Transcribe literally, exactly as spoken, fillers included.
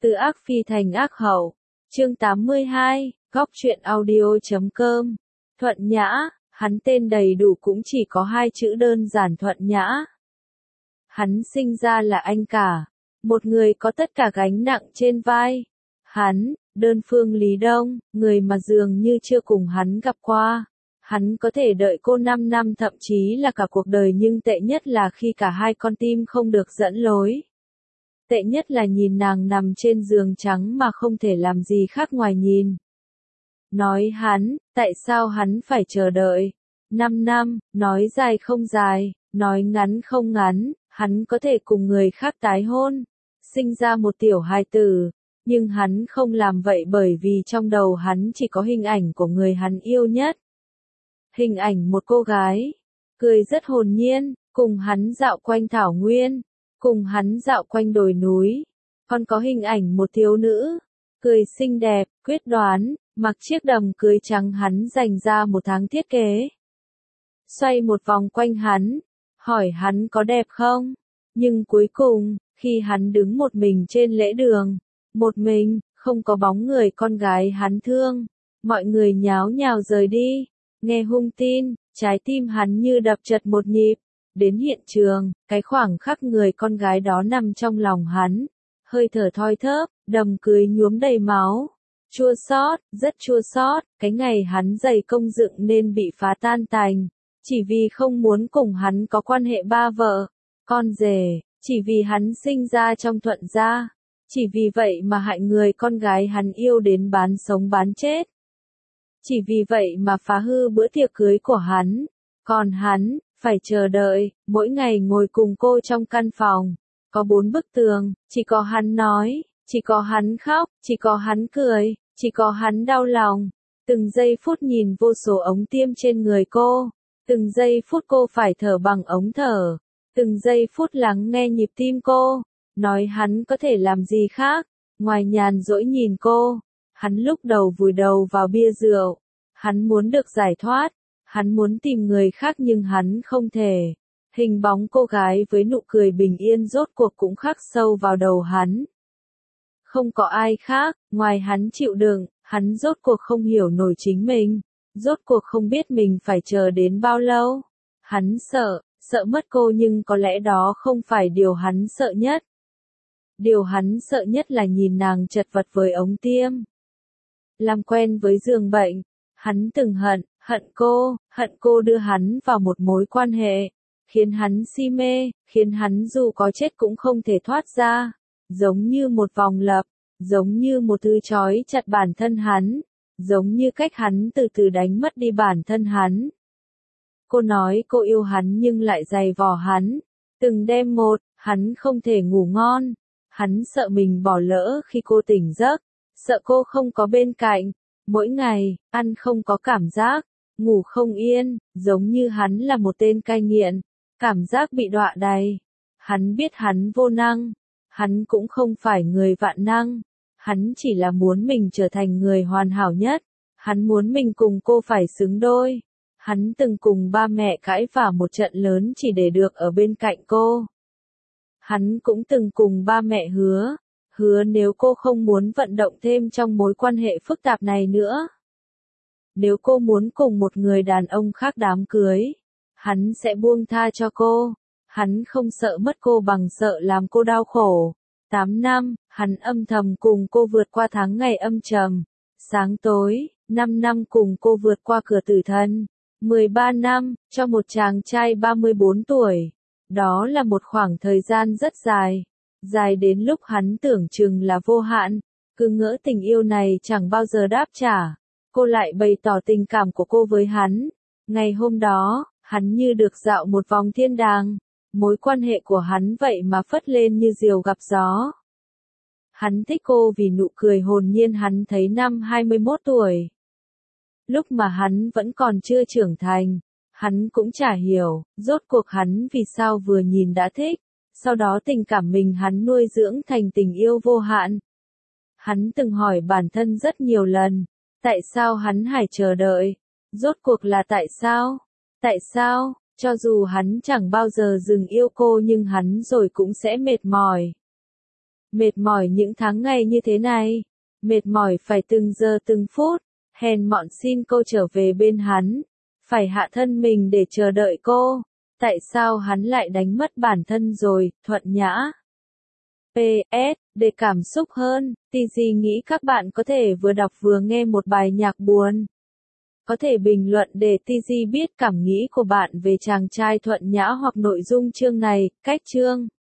Từ ác phi thành ác hậu. Chương tám mươi hai, góc truyện audio chấm com. Thuận Nhã, hắn tên đầy đủ cũng chỉ có hai chữ đơn giản Thuận Nhã. Hắn sinh ra là anh cả, một người có tất cả gánh nặng trên vai. Hắn, đơn phương Lý Đông, người mà dường như chưa cùng hắn gặp qua. Hắn có thể đợi cô năm năm thậm chí là cả cuộc đời, nhưng tệ nhất là khi cả hai con tim không được dẫn lối. Tệ nhất là nhìn nàng nằm trên giường trắng mà không thể làm gì khác ngoài nhìn. Nói hắn, tại sao hắn phải chờ đợi? Năm năm, nói dài không dài, nói ngắn không ngắn, hắn có thể cùng người khác tái hôn, sinh ra một tiểu hài tử. Nhưng hắn không làm vậy bởi vì trong đầu hắn chỉ có hình ảnh của người hắn yêu nhất. Hình ảnh một cô gái, cười rất hồn nhiên, cùng hắn dạo quanh thảo nguyên, cùng hắn dạo quanh đồi núi. Còn có hình ảnh một thiếu nữ, cười xinh đẹp, quyết đoán, mặc chiếc đầm cưới trắng hắn dành ra một tháng thiết kế. Xoay một vòng quanh hắn, hỏi hắn có đẹp không? Nhưng cuối cùng, khi hắn đứng một mình trên lễ đường, một mình, không có bóng người con gái hắn thương, mọi người nháo nhào rời đi. Nghe hung tin, trái tim hắn như đập chật một nhịp. Đến hiện trường, cái khoảng khắc người con gái đó nằm trong lòng hắn, hơi thở thoi thóp, đầm cưới nhuốm đầy máu. Chua xót, rất chua xót, cái ngày hắn dày công dựng nên bị phá tan tành, chỉ vì không muốn cùng hắn có quan hệ ba vợ, con rể, chỉ vì hắn sinh ra trong Thuận gia, chỉ vì vậy mà hại người con gái hắn yêu đến bán sống bán chết. Chỉ vì vậy mà phá hư bữa tiệc cưới của hắn, còn hắn, phải chờ đợi, mỗi ngày ngồi cùng cô trong căn phòng, có bốn bức tường, chỉ có hắn nói, chỉ có hắn khóc, chỉ có hắn cười, chỉ có hắn đau lòng. Từng giây phút nhìn vô số ống tiêm trên người cô, từng giây phút cô phải thở bằng ống thở, từng giây phút lắng nghe nhịp tim cô, nói hắn có thể làm gì khác, ngoài nhàn rỗi nhìn cô. Hắn lúc đầu vùi đầu vào bia rượu, hắn muốn được giải thoát, hắn muốn tìm người khác nhưng hắn không thể. Hình bóng cô gái với nụ cười bình yên rốt cuộc cũng khắc sâu vào đầu hắn. Không có ai khác, ngoài hắn chịu đựng, hắn rốt cuộc không hiểu nổi chính mình, rốt cuộc không biết mình phải chờ đến bao lâu. Hắn sợ, sợ mất cô nhưng có lẽ đó không phải điều hắn sợ nhất. Điều hắn sợ nhất là nhìn nàng chật vật với ống tiêm. Làm quen với giường bệnh, hắn từng hận, hận cô, hận cô đưa hắn vào một mối quan hệ, khiến hắn si mê, khiến hắn dù có chết cũng không thể thoát ra, giống như một vòng lặp, giống như một thứ trói chặt bản thân hắn, giống như cách hắn từ từ đánh mất đi bản thân hắn. Cô nói cô yêu hắn nhưng lại giày vò hắn, từng đêm một, hắn không thể ngủ ngon, hắn sợ mình bỏ lỡ khi cô tỉnh giấc, sợ cô không có bên cạnh, mỗi ngày, ăn không có cảm giác, ngủ không yên, giống như hắn là một tên cai nghiện, cảm giác bị đọa đầy. Hắn biết hắn vô năng, hắn cũng không phải người vạn năng, hắn chỉ là muốn mình trở thành người hoàn hảo nhất, hắn muốn mình cùng cô phải xứng đôi. Hắn từng cùng ba mẹ cãi vã một trận lớn chỉ để được ở bên cạnh cô. Hắn cũng từng cùng ba mẹ hứa, hứa nếu cô không muốn vận động thêm trong mối quan hệ phức tạp này nữa, nếu cô muốn cùng một người đàn ông khác đám cưới, hắn sẽ buông tha cho cô. Hắn không sợ mất cô bằng sợ làm cô đau khổ. Tám năm, hắn âm thầm cùng cô vượt qua tháng ngày âm trầm, sáng tối. Năm năm cùng cô vượt qua cửa tử thần. mười ba năm, cho một chàng trai ba mươi bốn tuổi. Đó là một khoảng thời gian rất dài. Dài đến lúc hắn tưởng chừng là vô hạn. Cứ ngỡ tình yêu này chẳng bao giờ đáp trả. Cô lại bày tỏ tình cảm của cô với hắn. Ngày hôm đó, hắn như được dạo một vòng thiên đàng. Mối quan hệ của hắn vậy mà phất lên như diều gặp gió. Hắn thích cô vì nụ cười hồn nhiên hắn thấy năm hai mươi mốt tuổi. Lúc mà hắn vẫn còn chưa trưởng thành, hắn cũng chả hiểu, rốt cuộc hắn vì sao vừa nhìn đã thích, sau đó tình cảm mình hắn nuôi dưỡng thành tình yêu vô hạn. Hắn từng hỏi bản thân rất nhiều lần, tại sao hắn phải chờ đợi? Rốt cuộc là tại sao? Tại sao? Cho dù hắn chẳng bao giờ dừng yêu cô nhưng hắn rồi cũng sẽ mệt mỏi. Mệt mỏi những tháng ngày như thế này. Mệt mỏi phải từng giờ từng phút. Hèn mọn xin cô trở về bên hắn. Phải hạ thân mình để chờ đợi cô. Tại sao hắn lại đánh mất bản thân rồi, Thuận Nhã? pê ét. Để cảm xúc hơn, tê giê nghĩ các bạn có thể vừa đọc vừa nghe một bài nhạc buồn. Có thể bình luận để tê giê biết cảm nghĩ của bạn về chàng trai Thuận Nhã hoặc nội dung chương này, cách chương.